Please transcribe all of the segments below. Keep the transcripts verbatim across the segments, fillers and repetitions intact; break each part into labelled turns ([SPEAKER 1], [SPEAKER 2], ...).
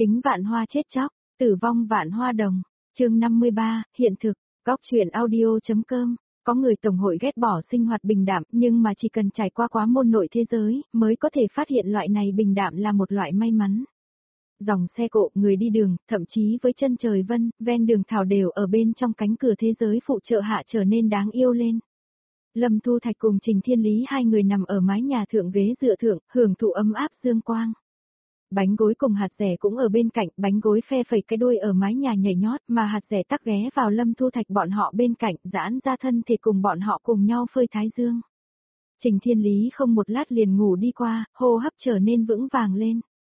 [SPEAKER 1] Kính vạn hoa chết chóc, tử vong vạn hoa đồng. Chương năm mươi ba, hiện thực, góc truyện audio.com. Có người tổng hội ghét bỏ sinh hoạt bình đạm, nhưng mà chỉ cần trải qua quá môn nội thế giới, mới có thể phát hiện loại này bình đạm là một loại may mắn. Dòng xe cộ, người đi đường, thậm chí với chân trời vân, ven đường thảo đều ở bên trong cánh cửa thế giới phụ trợ hạ trở nên đáng yêu lên. Lâm Thu Thạch cùng Trình Thiên Lý hai người nằm ở mái nhà thượng ghế dựa thượng, hưởng thụ ấm áp dương quang. Bánh gối cùng hạt rẻ cũng ở bên cạnh, bánh gối phe phẩy cái đuôi ở mái nhà nhảy nhót, mà hạt rẻ tắc ghé vào Lâm Thu Thạch bọn họ bên cạnh, giãn ra thân thể cùng bọn họ cùng nhau phơi thái dương. Trình Thiên Lý không một lát liền ngủ đi qua, hô hấp trở nên vững vàng lên.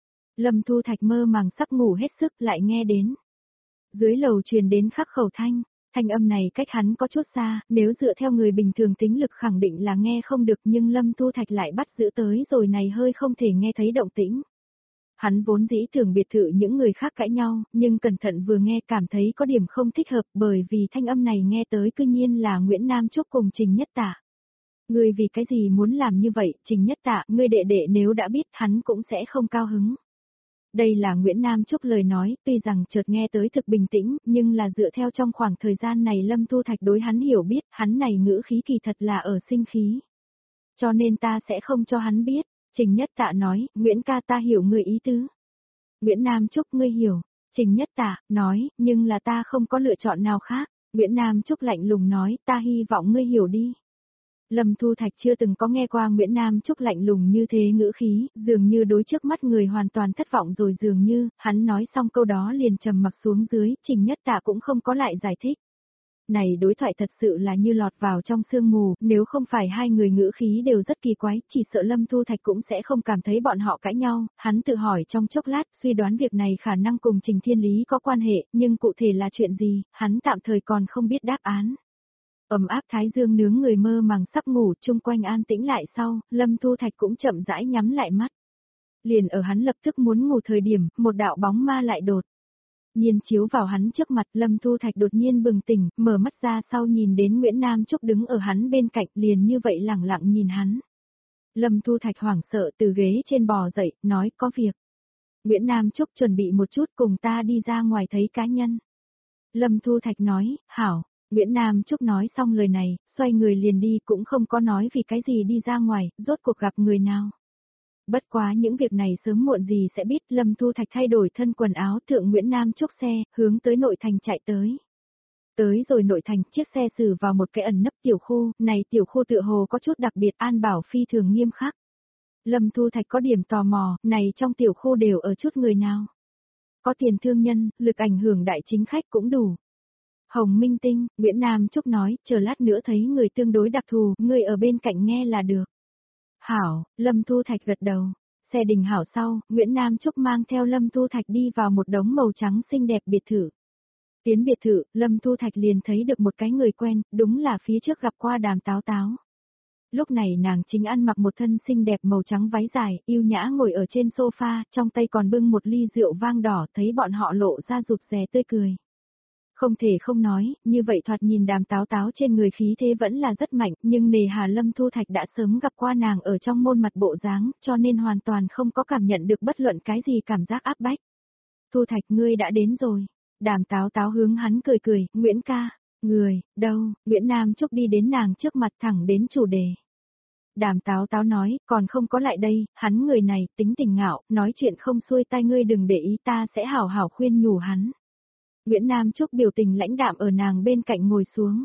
[SPEAKER 1] Lâm Thu Thạch mơ màng sắp ngủ hết sức lại nghe đến. Dưới lầu truyền đến khắc khẩu thanh, thanh âm này cách hắn có chút xa, nếu dựa theo người bình thường tính lực khẳng định là nghe không được, nhưng Lâm Thu Thạch lại bắt giữ tới rồi này hơi không thể nghe thấy động tĩnh. Hắn vốn dĩ tưởng biệt thự những người khác cãi nhau, nhưng cẩn thận vừa nghe cảm thấy có điểm không thích hợp, bởi vì thanh âm này nghe tới cư nhiên là Nguyễn Nam Trúc cùng Trình Nhất Tạ. Ngươi vì cái gì muốn làm như vậy, Trình Nhất Tạ, ngươi đệ đệ nếu đã biết hắn cũng sẽ không cao hứng. Đây là Nguyễn Nam Trúc lời nói, tuy rằng chợt nghe tới thực bình tĩnh, nhưng là dựa theo trong khoảng thời gian này Lâm Thu Thạch đối hắn hiểu biết, hắn này ngữ khí kỳ thật là ở sinh khí. Cho nên ta sẽ không cho hắn biết. Trình Nhất Tạ nói, Nguyễn ca ta hiểu người ý tứ. Nguyễn Nam Trúc ngươi hiểu. Trình Nhất Tạ nói, nhưng là ta không có lựa chọn nào khác. Nguyễn Nam Trúc lạnh lùng nói, ta hy vọng ngươi hiểu đi. Lâm Thu Thạch chưa từng có nghe qua Nguyễn Nam Trúc lạnh lùng như thế ngữ khí, dường như đối trước mắt người hoàn toàn thất vọng rồi, dường như, hắn nói xong câu đó liền trầm mặc xuống dưới, Trình Nhất Tạ cũng không có lại giải thích. Này đối thoại thật sự là như lọt vào trong sương mù, nếu không phải hai người ngữ khí đều rất kỳ quái, chỉ sợ Lâm Thu Thạch cũng sẽ không cảm thấy bọn họ cãi nhau, hắn tự hỏi trong chốc lát, suy đoán việc này khả năng cùng Trình Thiên Lý có quan hệ, nhưng cụ thể là chuyện gì, hắn tạm thời còn không biết đáp án. Ấm áp thái dương nướng người mơ màng sắp ngủ, chung quanh an tĩnh lại sau, Lâm Thu Thạch cũng chậm rãi nhắm lại mắt. Liền ở hắn lập tức muốn ngủ thời điểm, một đạo bóng ma lại đột nhiên chiếu vào hắn trước mặt. Lâm Thu Thạch đột nhiên bừng tỉnh, mở mắt ra sau nhìn đến Nguyễn Nam Trúc đứng ở hắn bên cạnh, liền như vậy lẳng lặng nhìn hắn. Lâm Thu Thạch hoảng sợ từ ghế trên bò dậy, nói có việc. Nguyễn Nam Trúc chuẩn bị một chút cùng ta đi ra ngoài thấy cá nhân. Lâm Thu Thạch nói, hảo. Nguyễn Nam Trúc nói xong lời này, xoay người liền đi, cũng không có nói vì cái gì đi ra ngoài, rốt cuộc gặp người nào. Bất quá những việc này sớm muộn gì sẽ biết. Lâm Thu Thạch thay đổi thân quần áo, thượng Nguyễn Nam Trúc xe, hướng tới nội thành chạy tới. Tới rồi nội thành, chiếc xe xử vào một cái ẩn nấp tiểu khu, này tiểu khu tựa hồ có chút đặc biệt, an bảo phi thường nghiêm khắc. Lâm Thu Thạch có điểm tò mò, này trong tiểu khu đều ở chút người nào. Có tiền thương nhân, lực ảnh hưởng đại chính khách cũng đủ. Hồng Minh Tinh, Nguyễn Nam Trúc nói, chờ lát nữa thấy người tương đối đặc thù, người ở bên cạnh nghe là được. Hảo, Lâm Thu Thạch gật đầu. Xe đình hảo sau, Nguyễn Nam Trúc mang theo Lâm Thu Thạch đi vào một đống màu trắng xinh đẹp biệt thự. Tiến biệt thự, Lâm Thu Thạch liền thấy được một cái người quen, đúng là phía trước gặp qua Đàm Táo Táo. Lúc này nàng chính ăn mặc một thân xinh đẹp màu trắng váy dài, yêu nhã ngồi ở trên sofa, trong tay còn bưng một ly rượu vang đỏ, thấy bọn họ lộ ra rụt rè tươi cười. Không thể không nói, như vậy thoạt nhìn Đàm Táo Táo trên người khí thế vẫn là rất mạnh, nhưng nề hà Lâm Thu Thạch đã sớm gặp qua nàng ở trong môn mặt bộ dáng, cho nên hoàn toàn không có cảm nhận được bất luận cái gì cảm giác áp bách. Thu Thạch ngươi đã đến rồi. Đàm Táo Táo hướng hắn cười cười, Nguyễn ca, người, đâu, Nguyễn Nam Trúc đi đến nàng trước mặt thẳng đến chủ đề. Đàm Táo Táo nói, còn không có lại đây, hắn người này, tính tình ngạo, nói chuyện không xuôi tai, ngươi đừng để ý, ta sẽ hảo hảo khuyên nhủ hắn. Nguyễn Nam Trúc biểu tình lãnh đạm ở nàng bên cạnh ngồi xuống.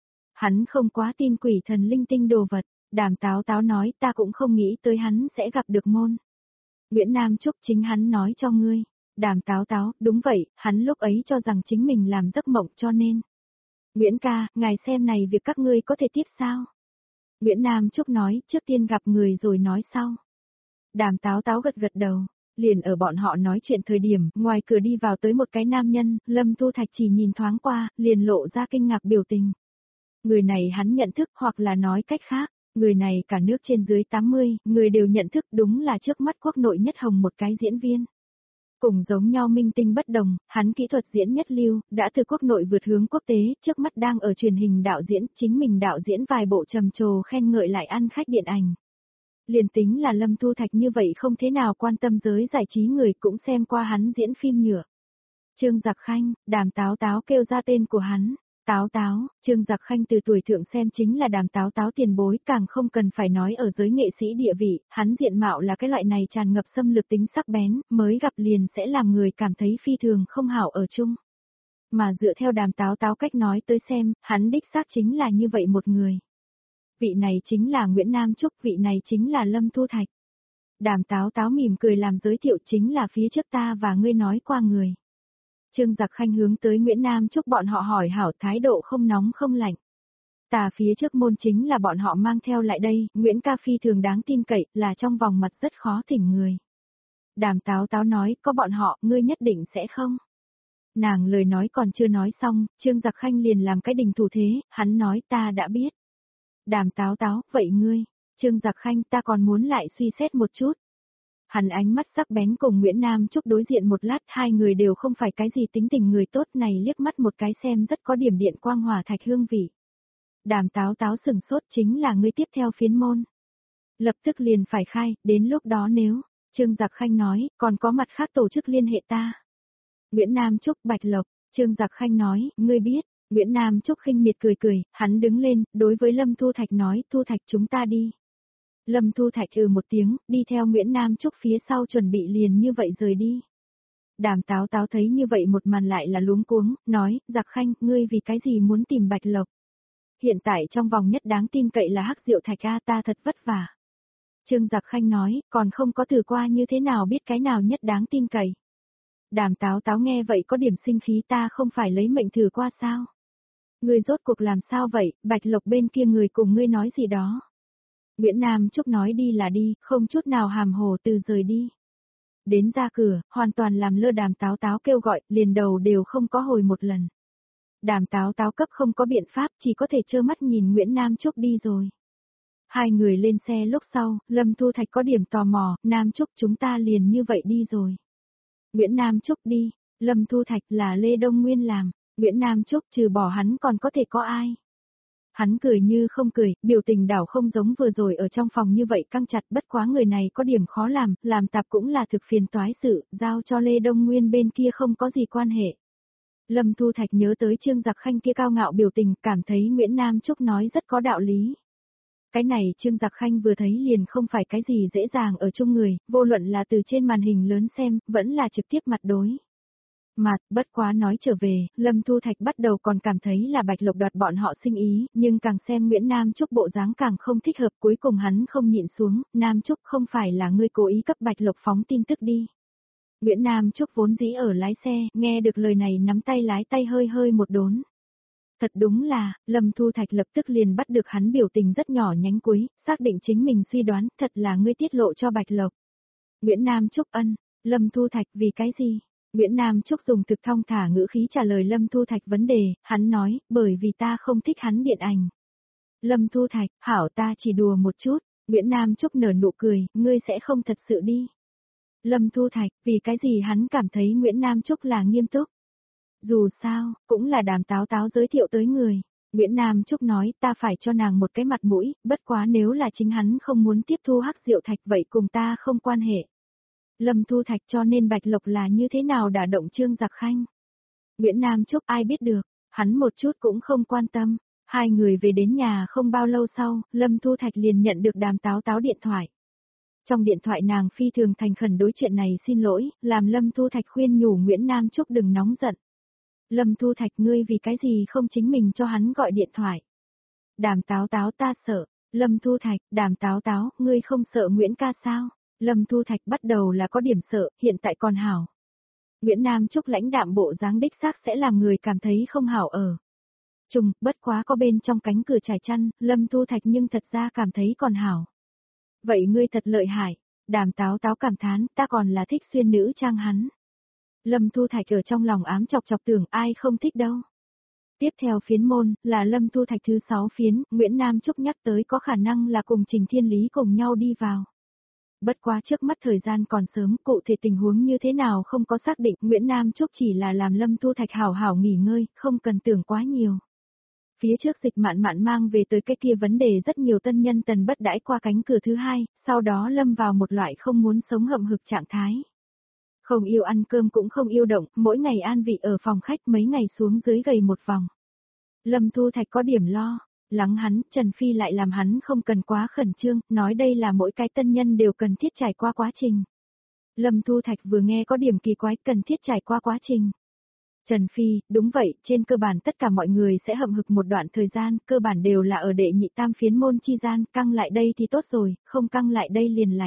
[SPEAKER 1] Hắn không quá tin quỷ thần linh tinh đồ vật. Đàm Táo Táo nói, ta cũng không nghĩ tới hắn sẽ gặp được môn. Nguyễn Nam Trúc, chính hắn nói cho ngươi. Đàm Táo Táo, đúng vậy, hắn lúc ấy cho rằng chính mình làm giấc mộng cho nên. Nguyễn ca, ngài xem này việc các ngươi có thể tiếp sao? Nguyễn Nam Trúc nói, trước tiên gặp người rồi nói sau. Đàm Táo Táo gật gật đầu. Liền ở bọn họ nói chuyện thời điểm, ngoài cửa đi vào tới một cái nam nhân, Lâm Thu Thạch chỉ nhìn thoáng qua, liền lộ ra kinh ngạc biểu tình. Người này hắn nhận thức, hoặc là nói cách khác, người này cả nước trên dưới tám mươi, người đều nhận thức, đúng là trước mắt quốc nội nhất hồng một cái diễn viên. Cùng giống nhau minh tinh bất đồng, hắn kỹ thuật diễn nhất lưu, đã từ quốc nội vượt hướng quốc tế, trước mắt đang ở truyền hình đạo diễn, chính mình đạo diễn vài bộ trầm trồ khen ngợi lại ăn khách điện ảnh. Liền tính là Lâm Thu Thạch như vậy không thế nào quan tâm giới giải trí người cũng xem qua hắn diễn phim nhựa. Trương Giặc Khanh, Đàm Táo Táo kêu ra tên của hắn. Táo Táo, Trương Giặc Khanh từ tuổi thượng xem chính là Đàm Táo Táo tiền bối, càng không cần phải nói ở giới nghệ sĩ địa vị, hắn diện mạo là cái loại này tràn ngập xâm lược tính sắc bén, mới gặp liền sẽ làm người cảm thấy phi thường không hảo ở chung. Mà dựa theo Đàm Táo Táo cách nói tới xem, hắn đích xác chính là như vậy một người. Vị này chính là Nguyễn Nam Trúc, vị này chính là Lâm Thu Thạch. Đàm Táo Táo mỉm cười làm giới thiệu chính là phía trước ta và ngươi nói qua người. Trương Giặc Khanh hướng tới Nguyễn Nam Trúc bọn họ hỏi hảo, thái độ không nóng không lạnh. Ta phía trước môn chính là bọn họ mang theo lại đây, Nguyễn ca phi thường đáng tin cậy, là trong vòng mặt rất khó thỉnh người. Đàm Táo Táo nói, có bọn họ, ngươi nhất định sẽ không. Nàng lời nói còn chưa nói xong, Trương Giặc Khanh liền làm cái đình thủ thế, hắn nói ta đã biết. Đàm Táo Táo, vậy ngươi, Trương Giặc Khanh ta còn muốn lại suy xét một chút. Hắn ánh mắt sắc bén cùng Nguyễn Nam Trúc đối diện một lát, hai người đều không phải cái gì tính tình người tốt này, liếc mắt một cái xem rất có điểm điện quang hỏa thạch hương vị. Đàm Táo Táo sừng sốt, chính là ngươi tiếp theo phiến môn. Lập tức liền phải khai, đến lúc đó nếu, Trương Giặc Khanh nói, còn có mặt khác tổ chức liên hệ ta. Nguyễn Nam Trúc, Bạch Lộc, Trương Giặc Khanh nói, ngươi biết. Nguyễn Nam Trúc khinh miệt cười cười, hắn đứng lên, đối với Lâm Thu Thạch nói, Thu Thạch chúng ta đi. Lâm Thu Thạch ừ một tiếng, đi theo Nguyễn Nam Trúc phía sau chuẩn bị liền như vậy rời đi. Đàm Táo Táo thấy như vậy một màn lại là luống cuống, nói, Giặc Khanh, ngươi vì cái gì muốn tìm Bạch Lộc? Hiện tại trong vòng nhất đáng tin cậy là Hắc Diệu Thạch a, ta thật vất vả. Trương Giặc Khanh nói, còn không có thử qua như thế nào biết cái nào nhất đáng tin cậy. Đàm Táo Táo nghe vậy có điểm sinh khí, ta không phải lấy mệnh thử qua sao? Ngươi rốt cuộc làm sao vậy, Bạch Lộc bên kia người cùng ngươi nói gì đó. Nguyễn Nam Trúc nói đi là đi, không chút nào hàm hồ từ rời đi. Đến ra cửa, hoàn toàn làm lơ Đàm Táo Táo kêu gọi, liền đầu đều không có hồi một lần. Đàm Táo Táo cấp không có biện pháp, chỉ có thể trơ mắt nhìn Nguyễn Nam Trúc đi rồi. Hai người lên xe lúc sau, Lâm Thu Thạch có điểm tò mò, Nam Trúc chúng ta liền như vậy đi rồi. Nguyễn Nam Trúc đi, Lâm Thu Thạch là Lê Đông Nguyên làm, Nguyễn Nam Trúc trừ bỏ hắn còn có thể có ai. Hắn cười như không cười, biểu tình đảo không giống vừa rồi ở trong phòng như vậy căng chặt, bất quá người này có điểm khó làm, làm tạp cũng là thực phiền toái sự, giao cho Lê Đông Nguyên bên kia không có gì quan hệ. Lâm Thu Thạch nhớ tới Trương Giặc Khanh kia cao ngạo biểu tình, cảm thấy Nguyễn Nam Trúc nói rất có đạo lý. Cái này Trương Giặc Khanh vừa thấy liền không phải cái gì dễ dàng ở chung người, vô luận là từ trên màn hình lớn xem, vẫn là trực tiếp mặt đối. Mặt, bất quá nói trở về, Lâm Thu Thạch bắt đầu còn cảm thấy là Bạch Lộc đoạt bọn họ sinh ý, nhưng càng xem Nguyễn Nam Trúc bộ dáng càng không thích hợp, cuối cùng hắn không nhịn xuống, Nam Trúc không phải là ngươi cố ý cấp Bạch Lộc phóng tin tức đi. Nguyễn Nam Trúc vốn dĩ ở lái xe, nghe được lời này nắm tay lái tay hơi hơi một đốn. Thật đúng là, Lâm Thu Thạch lập tức liền bắt được hắn biểu tình rất nhỏ nhánh cuối, xác định chính mình suy đoán, thật là ngươi tiết lộ cho Bạch Lộc. Nguyễn Nam Trúc ân, Lâm Thu Thạch vì cái gì? Nguyễn Nam Trúc dùng thực thong thả ngữ khí trả lời Lâm Thu Thạch vấn đề, hắn nói, bởi vì ta không thích hắn điện ảnh. Lâm Thu Thạch, hảo ta chỉ đùa một chút, Nguyễn Nam Trúc nở nụ cười, ngươi sẽ không thật sự đi. Lâm Thu Thạch, vì cái gì hắn cảm thấy Nguyễn Nam Trúc là nghiêm túc? Dù sao, cũng là Đàm Táo Táo giới thiệu tới người. Nguyễn Nam Trúc nói ta phải cho nàng một cái mặt mũi, bất quá nếu là chính hắn không muốn tiếp thu Hắc Diệu Thạch vậy cùng ta không quan hệ. Lâm Thu Thạch cho nên Bạch Lộc là như thế nào đả động Trương Giặc Khanh. Nguyễn Nam Trúc ai biết được, hắn một chút cũng không quan tâm. Hai người về đến nhà không bao lâu sau, Lâm Thu Thạch liền nhận được Đàm Táo Táo điện thoại. Trong điện thoại nàng phi thường thành khẩn đối chuyện này xin lỗi, làm Lâm Thu Thạch khuyên nhủ Nguyễn Nam Trúc đừng nóng giận. Lâm Thu Thạch ngươi vì cái gì không chính mình cho hắn gọi điện thoại. Đàm Táo Táo ta sợ, Lâm Thu Thạch, Đàm Táo Táo, ngươi không sợ Nguyễn ca sao? Lâm Thu Thạch bắt đầu là có điểm sợ, hiện tại còn hảo. Nguyễn Nam Trúc lãnh đạm bộ dáng đích xác sẽ làm người cảm thấy không hảo ở. Trùng, bất quá có bên trong cánh cửa trải chăn, Lâm Thu Thạch nhưng thật ra cảm thấy còn hảo. Vậy ngươi thật lợi hại, Đàm Táo Táo cảm thán, ta còn là thích xuyên nữ trang hắn. Lâm Thu Thạch ở trong lòng ám chọc chọc tưởng ai không thích đâu. Tiếp theo phiến môn, là Lâm Thu Thạch thứ sáu phiến, Nguyễn Nam Trúc nhắc tới có khả năng là cùng Trình Thiên Lý cùng nhau đi vào. Bất quá trước mắt thời gian còn sớm, cụ thể tình huống như thế nào không có xác định, Nguyễn Nam Trúc chỉ là làm Lâm Thu Thạch hảo hảo nghỉ ngơi, không cần tưởng quá nhiều. Phía trước Dịch Mạn Mạn mang về tới cái kia vấn đề rất nhiều tân nhân tần bất đãi qua cánh cửa thứ hai, sau đó lâm vào một loại không muốn sống hậm hực trạng thái. Không yêu ăn cơm cũng không yêu động, mỗi ngày an vị ở phòng khách mấy ngày xuống dưới gầy một vòng. Lâm Thu Thạch có điểm lo, lắng hắn, Trần Phi lại làm hắn không cần quá khẩn trương, nói đây là mỗi cái tân nhân đều cần thiết trải qua quá trình. Lâm Thu Thạch vừa nghe có điểm kỳ quái, cần thiết trải qua quá trình. Trần Phi, đúng vậy, trên cơ bản tất cả mọi người sẽ hậm hực một đoạn thời gian, cơ bản đều là ở đệ nhị tam phiến môn chi gian, căng lại đây thì tốt rồi, không căng lại đây liền lạnh.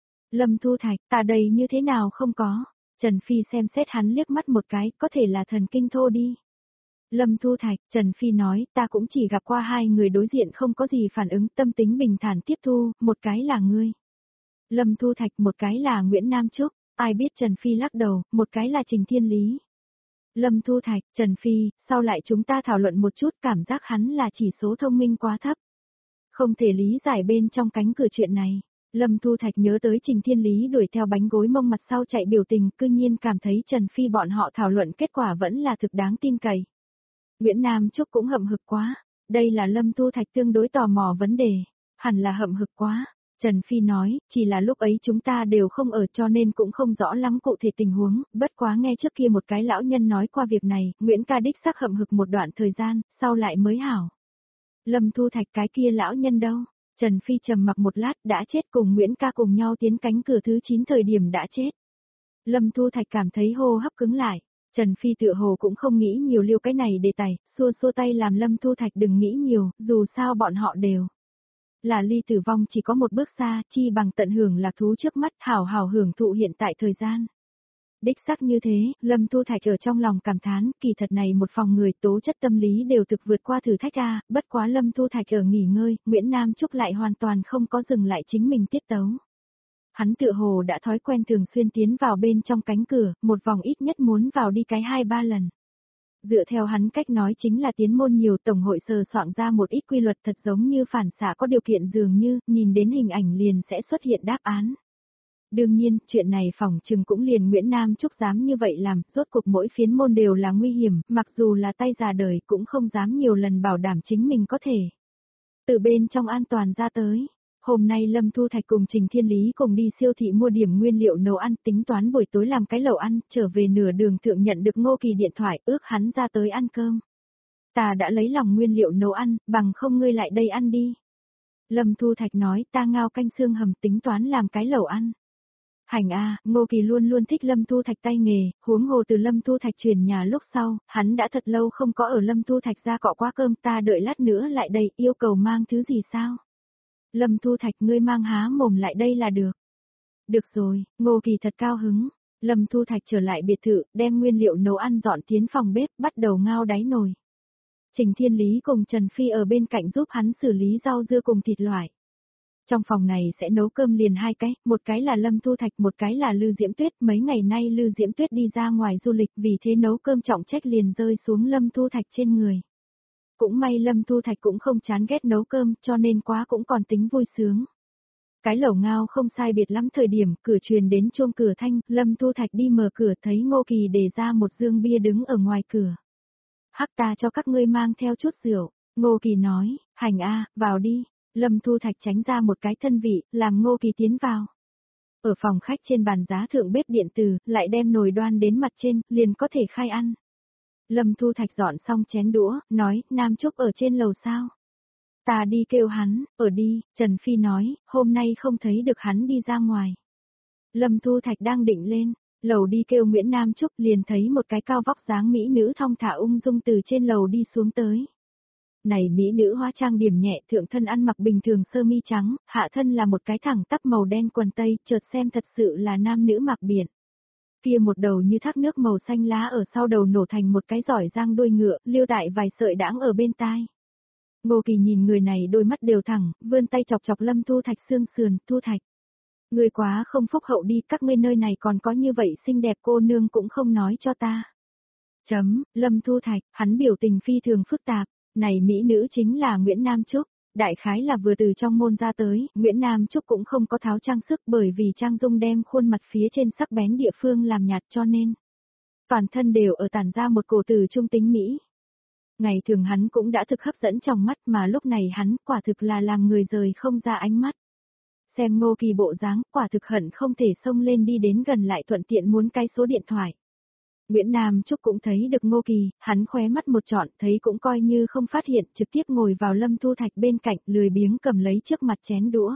[SPEAKER 1] Lâm Thu Thạch, ta đây như thế nào không có. Trần Phi xem xét hắn liếc mắt một cái, có thể là thần kinh thô đi. Lâm Thu Thạch, Trần Phi nói, ta cũng chỉ gặp qua hai người đối diện không có gì phản ứng, tâm tính bình thản tiếp thu, một cái là ngươi. Lâm Thu Thạch, một cái là Nguyễn Nam Trúc, ai biết Trần Phi lắc đầu, một cái là Trình Thiên Lý. Lâm Thu Thạch, Trần Phi, sau lại chúng ta thảo luận một chút, cảm giác hắn là chỉ số thông minh quá thấp. Không thể lý giải bên trong cánh cửa chuyện này. Lâm Thu Thạch nhớ tới Trình Thiên Lý đuổi theo bánh gối mông mặt sau chạy biểu tình, cư nhiên cảm thấy Trần Phi bọn họ thảo luận kết quả vẫn là thực đáng tin cậy. Nguyễn Nam Trúc cũng hậm hực quá, đây là Lâm Thu Thạch tương đối tò mò vấn đề, hẳn là hậm hực quá. Trần Phi nói, chỉ là lúc ấy chúng ta đều không ở cho nên cũng không rõ lắm cụ thể tình huống, bất quá nghe trước kia một cái lão nhân nói qua việc này, Nguyễn ca đích xác hậm hực một đoạn thời gian, sau lại mới hảo. Lâm Thu Thạch, cái kia lão nhân đâu? Trần Phi trầm mặc một lát, đã chết, cùng Nguyễn ca cùng nhau tiến cánh cửa thứ chín thời điểm đã chết. Lâm Thu Thạch cảm thấy hô hấp cứng lại. Trần Phi tựa hồ cũng không nghĩ nhiều liêu cái này đề tài, xua xua tay làm Lâm Thu Thạch đừng nghĩ nhiều, dù sao bọn họ đều là ly tử vong chỉ có một bước xa, chi bằng tận hưởng lạc thú trước mắt, hảo hảo hưởng thụ hiện tại thời gian. Đích xác như thế, Lâm Thu Thạch ở trong lòng cảm thán, kỳ thật này một phòng người tố chất tâm lý đều thực vượt qua thử thách a, bất quá Lâm Thu Thạch ở nghỉ ngơi, Nguyễn Nam Trúc lại hoàn toàn không có dừng lại chính mình tiết tấu. Hắn tựa hồ đã thói quen thường xuyên tiến vào bên trong cánh cửa, một vòng ít nhất muốn vào đi cái hai ba lần. Dựa theo hắn cách nói chính là tiến môn nhiều, tổng hội sờ soạn ra một ít quy luật thật giống như phản xạ có điều kiện, dường như, nhìn đến hình ảnh liền sẽ xuất hiện đáp án. Đương nhiên, chuyện này phỏng chừng cũng liền Nguyễn Nam Trúc dám như vậy làm, rốt cuộc mỗi phiến môn đều là nguy hiểm, mặc dù là tay già đời cũng không dám nhiều lần bảo đảm chính mình có thể từ bên trong an toàn ra tới. Hôm nay Lâm Thu Thạch cùng Trình Thiên Lý cùng đi siêu thị mua điểm nguyên liệu nấu ăn, tính toán buổi tối làm cái lẩu ăn, trở về nửa đường thượng nhận được Ngô Kỳ điện thoại, ước hắn ra tới ăn cơm. Ta đã lấy lòng nguyên liệu nấu ăn, bằng không ngươi lại đây ăn đi. Lâm Thu Thạch nói, ta ngao canh xương hầm, tính toán làm cái lẩu ăn. Hành a, Ngô Kỳ luôn luôn thích Lâm Thu Thạch tay nghề, huống hồ từ Lâm Thu Thạch chuyển nhà lúc sau, hắn đã thật lâu không có ở Lâm Thu Thạch ra cọ quá cơm, ta đợi lát nữa lại đây, yêu cầu mang thứ gì sao? Lâm Thu Thạch, ngươi mang há mồm lại đây là được. Được rồi, Ngô Kỳ thật cao hứng. Lâm Thu Thạch trở lại biệt thự, đem nguyên liệu nấu ăn dọn tiến phòng bếp, bắt đầu ngao đáy nồi. Trình Thiên Lý cùng Trần Phi ở bên cạnh giúp hắn xử lý rau dưa cùng thịt loại. Trong phòng này sẽ nấu cơm liền hai cái, một cái là Lâm Thu Thạch, một cái là Lư Diễm Tuyết. Mấy ngày nay Lư Diễm Tuyết đi ra ngoài du lịch, vì thế nấu cơm trọng trách liền rơi xuống Lâm Thu Thạch trên người. Cũng may Lâm Thu Thạch cũng không chán ghét nấu cơm, cho nên quá cũng còn tính vui sướng. Cái lẩu ngao không sai biệt lắm thời điểm, cửa truyền đến chuông cửa thanh, Lâm Thu Thạch đi mở cửa thấy Ngô Kỳ để ra một dương bia đứng ở ngoài cửa. Hắc, ta cho các ngươi mang theo chút rượu. Ngô Kỳ nói, hành a, vào đi. Lâm Thu Thạch tránh ra một cái thân vị, làm Ngô Kỳ tiến vào. Ở phòng khách trên bàn giá thượng bếp điện tử, lại đem nồi đoan đến mặt trên, liền có thể khai ăn. Lâm Thu Thạch dọn xong chén đũa, nói, Nam Trúc ở trên lầu sao? Ta đi kêu hắn, ở đi, Trần Phi nói, hôm nay không thấy được hắn đi ra ngoài. Lâm Thu Thạch đang định lên, lầu đi kêu Nguyễn Nam Trúc, liền thấy một cái cao vóc dáng mỹ nữ thong thả ung dung từ trên lầu đi xuống tới. Này mỹ nữ hóa trang điểm nhẹ, thượng thân ăn mặc bình thường sơ mi trắng, hạ thân là một cái thẳng tắp màu đen quần tây, chợt xem thật sự là nam nữ mặc biển. Kia một đầu như thác nước màu xanh lá ở sau đầu nổ thành một cái giỏi giang đuôi ngựa, liêu đại vài sợi đãng ở bên tai. Ngô Kỳ nhìn người này đôi mắt đều thẳng, vươn tay chọc chọc Lâm Thu Thạch xương sườn, Thu Thạch. Người quá không phúc hậu đi, các ngươi nơi này còn có như vậy xinh đẹp cô nương cũng không nói cho ta. Chấm, Lâm Thu Thạch, hắn biểu tình phi thường phức tạp, này mỹ nữ chính là Nguyễn Nam Trúc. Đại khái là vừa từ trong môn ra tới, Nguyễn Nam Trúc cũng không có tháo trang sức bởi vì trang dung đem khuôn mặt phía trên sắc bén địa phương làm nhạt cho nên toàn thân đều ở tản ra một cổ tử trung tính mỹ. Ngày thường hắn cũng đã thực hấp dẫn trong mắt mà lúc này hắn quả thực là làm người rời không ra ánh mắt. Xem Ngô Kỳ bộ dáng, quả thực hận không thể xông lên đi đến gần lại thuận tiện muốn cái số điện thoại. Nguyễn Nam Trúc cũng thấy được Ngô Kỳ, hắn khóe mắt một trọn, thấy cũng coi như không phát hiện, trực tiếp ngồi vào Lâm Thu Thạch bên cạnh, lười biếng cầm lấy trước mặt chén đũa.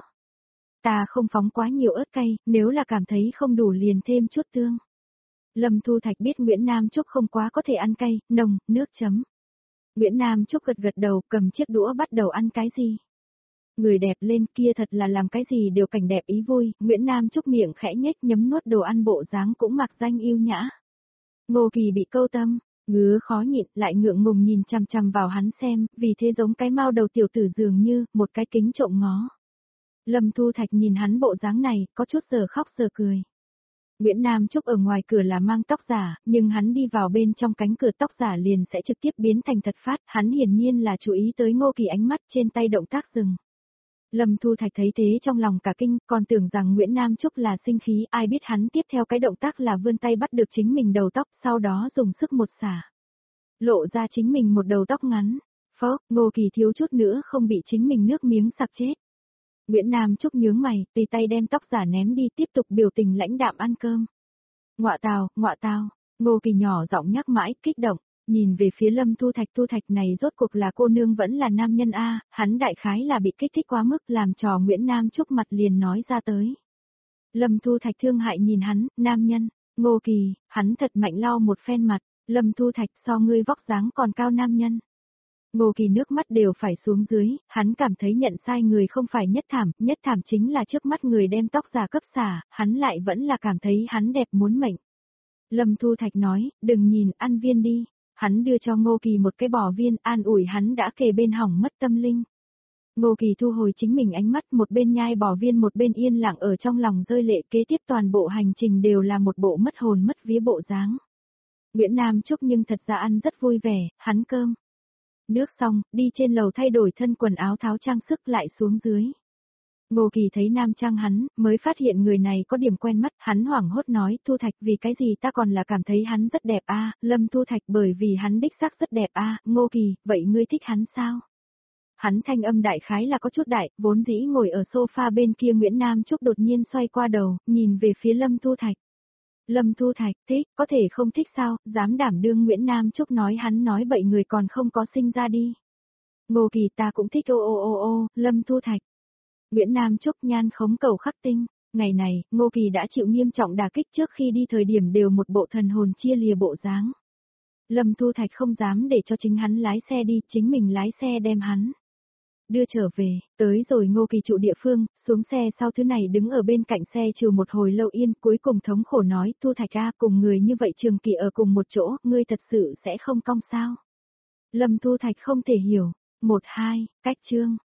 [SPEAKER 1] Ta không phóng quá nhiều ớt cay, nếu là cảm thấy không đủ liền thêm chút tương. Lâm Thu Thạch biết Nguyễn Nam Trúc không quá có thể ăn cay, nồng, nước chấm. Nguyễn Nam Trúc gật gật đầu, cầm chiếc đũa bắt đầu ăn cái gì. Người đẹp lên kia thật là làm cái gì đều cảnh đẹp ý vui, Nguyễn Nam Trúc miệng khẽ nhếch nhấm nuốt đồ ăn bộ dáng cũng mặc danh yêu nhã. Ngô Kỳ bị câu tâm, ngứa khó nhịn, lại ngượng ngùng nhìn chằm chằm vào hắn xem, vì thế giống cái mao đầu tiểu tử dường như, một cái kính trộm ngó. Lâm Thu Thạch nhìn hắn bộ dáng này, có chút giờ khóc giờ cười. Nguyễn Nam Trúc ở ngoài cửa là mang tóc giả, nhưng hắn đi vào bên trong cánh cửa tóc giả liền sẽ trực tiếp biến thành thật phát, hắn hiển nhiên là chú ý tới Ngô Kỳ ánh mắt trên tay động tác dừng. Lâm Thu Thạch thấy thế trong lòng cả kinh, còn tưởng rằng Nguyễn Nam Trúc là sinh khí, ai biết hắn tiếp theo cái động tác là vươn tay bắt được chính mình đầu tóc, sau đó dùng sức một xả. Lộ ra chính mình một đầu tóc ngắn. Phó, Ngô Kỳ thiếu chút nữa không bị chính mình nước miếng sặc chết. Nguyễn Nam Trúc nhướng mày, tùy tay đem tóc giả ném đi, tiếp tục biểu tình lãnh đạm ăn cơm. Ngọa tào, ngọa tào, Ngô Kỳ nhỏ giọng nhắc mãi, kích động, nhìn về phía Lâm Thu Thạch. Thu Thạch này rốt cuộc là cô nương vẫn là nam nhân a, hắn đại khái là bị kích thích quá mức làm trò Nguyễn Nam Trúc mặt liền nói ra tới. Lâm Thu Thạch thương hại nhìn hắn, nam nhân, Ngô Kỳ, hắn thật mạnh lau một phen mặt, Lâm Thu Thạch so ngươi vóc dáng còn cao nam nhân. Ngô Kỳ nước mắt đều phải xuống dưới, hắn cảm thấy nhận sai người không phải nhất thảm, nhất thảm chính là trước mắt người đem tóc giả cấp xả, hắn lại vẫn là cảm thấy hắn đẹp muốn mệnh. Lâm Thu Thạch nói, đừng nhìn, ăn viên đi. Hắn đưa cho Ngô Kỳ một cái bò viên, an ủi hắn đã kề bên hỏng mất tâm linh. Ngô Kỳ thu hồi chính mình ánh mắt, một bên nhai bò viên một bên yên lặng ở trong lòng rơi lệ, kế tiếp toàn bộ hành trình đều là một bộ mất hồn mất vía bộ dáng. Nguyễn Nam Trúc nhưng thật ra ăn rất vui vẻ, hắn cơm. Nước xong, đi trên lầu thay đổi thân quần áo tháo trang sức lại xuống dưới. Ngô Kỳ thấy nam trang hắn, mới phát hiện người này có điểm quen mắt, hắn hoảng hốt nói, Thu Thạch vì cái gì ta còn là cảm thấy hắn rất đẹp a, Lâm Thu Thạch bởi vì hắn đích xác rất đẹp a, Ngô Kỳ, vậy ngươi thích hắn sao? Hắn thanh âm đại khái là có chút đại, vốn dĩ ngồi ở sofa bên kia Nguyễn Nam Trúc đột nhiên xoay qua đầu, nhìn về phía Lâm Thu Thạch. Lâm Thu Thạch, thích, có thể không thích sao, dám đảm đương Nguyễn Nam Trúc nói hắn nói bậy người còn không có sinh ra đi. Ngô Kỳ ta cũng thích ô ô ô ô, Lâm Thu Thạch. Nguyễn Nam Trúc nhan khống cầu khắc tinh, ngày này, Ngô Kỳ đã chịu nghiêm trọng đả kích trước khi đi thời điểm đều một bộ thần hồn chia lìa bộ dáng. Lâm Thu Thạch không dám để cho chính hắn lái xe đi, chính mình lái xe đem hắn đưa trở về, tới rồi Ngô Kỳ trụ địa phương, xuống xe sau thứ này đứng ở bên cạnh xe trừ một hồi lâu yên, cuối cùng thống khổ nói, Thu Thạch a, cùng người như vậy trường kỳ ở cùng một chỗ, ngươi thật sự sẽ không cong sao? Lâm Thu Thạch không thể hiểu. Một hai, cách chương.